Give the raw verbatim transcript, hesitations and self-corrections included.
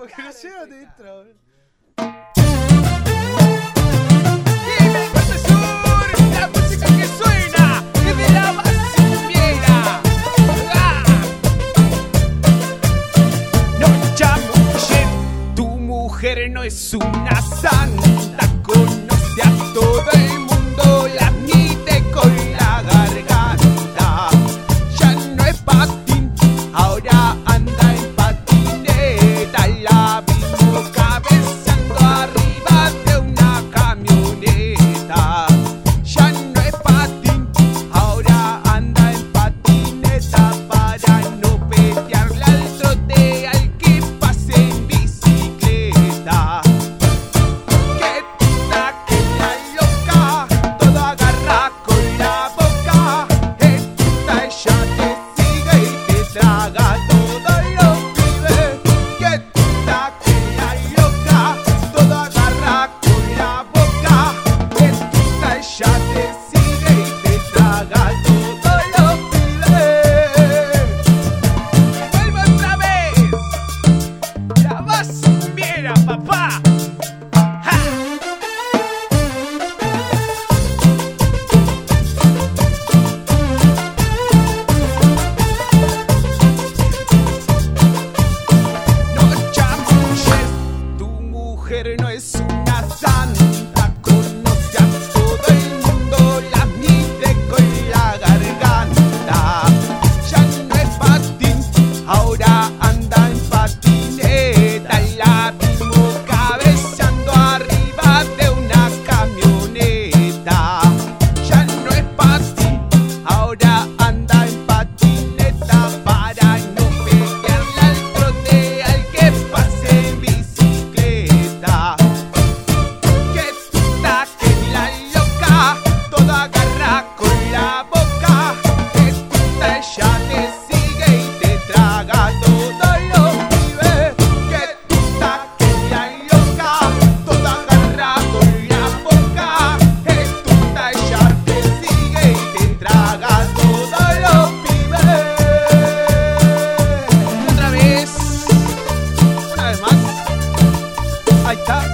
Porque no sé dónde entra, boludo. Dime, Costa Sur, la música que suena es de la Basimbiera. ¡Ah! No chamuches, tu mujer no es una santa, conoce a todo el mundo, la mide con la garganta. Ya no es patín, ahora anda en patineta, la vimos cabeceando arriba de una camioneta. Ya no es patín, ahora anda en patineta para no pelearle al trote al que pase en bicicleta. Que puta que la loca, todo agarra con la boca. Que puta ella te sigue y te traga todos los pibes. Que puta que la loca, todo agarra con la boca. Que puta ella te sigue y te traga todos los pibes. Vuelve otra vez, la Basimbiera, papá. ¡Ja! No chamuches, tu mujer no es una santa, conoce a todo el mundo, la mide con la garganta. Ya no es patín, ahora anda en patineta, la vimos cabeceando arriba de una camioneta. Ya no es patín, ahora anda en patineta para no pelearle al trote al que pase en bicicleta. Que puta que la loca, todo agarra con la boca. Que puta ella te sigue y te traga todos los pibes. Que puta que la loca, todo agarra con la boca. Que puta ella te sigue y te traga todos los pibes. Otra vez, una vez más. Ahí está.